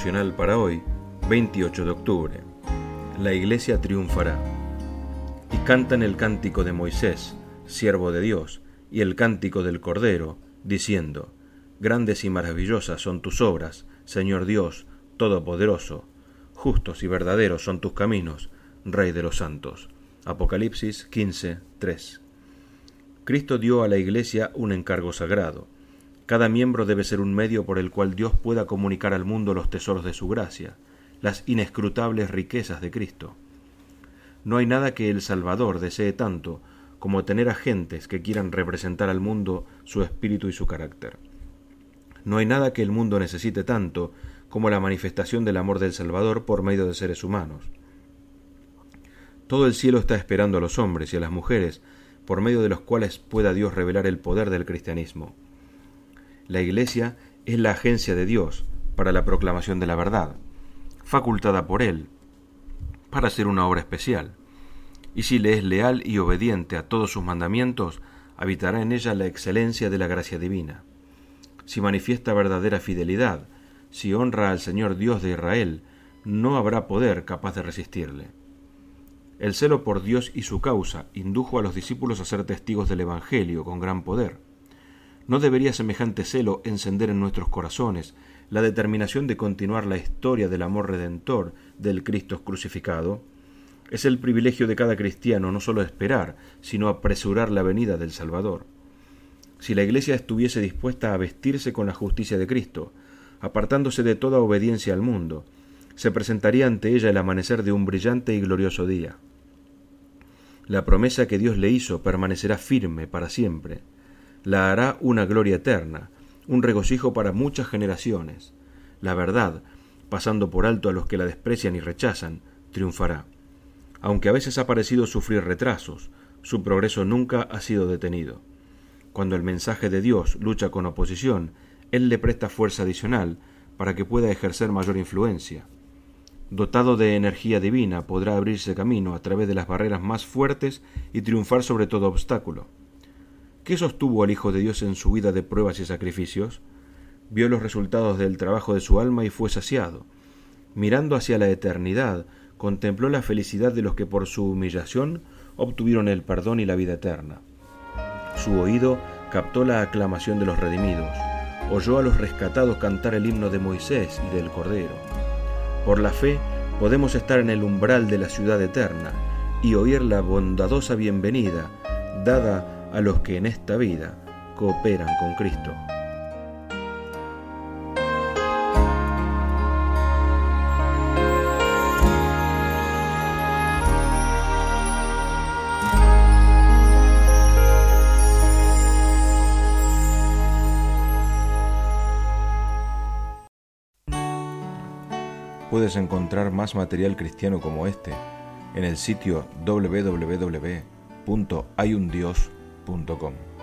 devocional para hoy, 28 de octubre. La Iglesia triunfará. Y cantan el cántico de Moisés, siervo de Dios, y el cántico del Cordero, diciendo: Grandes y maravillosas son tus obras, Señor Dios Todopoderoso. Justos y verdaderos son tus caminos, Rey de los santos. Apocalipsis 15:3. Cristo dio a la Iglesia un encargo sagrado. Cada miembro debe ser un medio por el cual Dios pueda comunicar al mundo los tesoros de su gracia, las inescrutables riquezas de Cristo. No hay nada que el Salvador desee tanto como tener agentes que quieran representar al mundo su espíritu y su carácter. No hay nada que el mundo necesite tanto como la manifestación del amor del Salvador por medio de seres humanos. Todo el cielo está esperando a los hombres y a las mujeres por medio de los cuales pueda Dios revelar el poder del cristianismo. La Iglesia es la agencia de Dios para la proclamación de la verdad, facultada por Él para hacer una obra especial. Y si le es leal y obediente a todos sus mandamientos, habitará en ella la excelencia de la gracia divina. Si manifiesta verdadera fidelidad, si honra al Señor Dios de Israel, no habrá poder capaz de resistirle. El celo por Dios y su causa indujo a los discípulos a ser testigos del Evangelio con gran poder. ¿No debería semejante celo encender en nuestros corazones la determinación de continuar la historia del amor redentor del Cristo crucificado? Es el privilegio de cada cristiano no solo esperar, sino apresurar la venida del Salvador. Si la Iglesia estuviese dispuesta a vestirse con la justicia de Cristo, apartándose de toda obediencia al mundo, se presentaría ante ella el amanecer de un brillante y glorioso día. La promesa que Dios le hizo permanecerá firme para siempre. La hará una gloria eterna, un regocijo para muchas generaciones. La verdad, pasando por alto a los que la desprecian y rechazan, triunfará. Aunque a veces ha parecido sufrir retrasos, su progreso nunca ha sido detenido. Cuando el mensaje de Dios lucha con oposición, Él le presta fuerza adicional para que pueda ejercer mayor influencia. Dotado de energía divina, podrá abrirse camino a través de las barreras más fuertes y triunfar sobre todo obstáculo. ¿Qué sostuvo al Hijo de Dios en su vida de pruebas y sacrificios? Vio los resultados del trabajo de su alma y fue saciado. Mirando hacia la eternidad, contempló la felicidad de los que por su humillación obtuvieron el perdón y la vida eterna. Su oído captó la aclamación de los redimidos. Oyó a los rescatados cantar el himno de Moisés y del Cordero. Por la fe podemos estar en el umbral de la ciudad eterna y oír la bondadosa bienvenida dada a los que en esta vida cooperan con Cristo. Puedes encontrar más material cristiano como este en el sitio www.hayundios.com.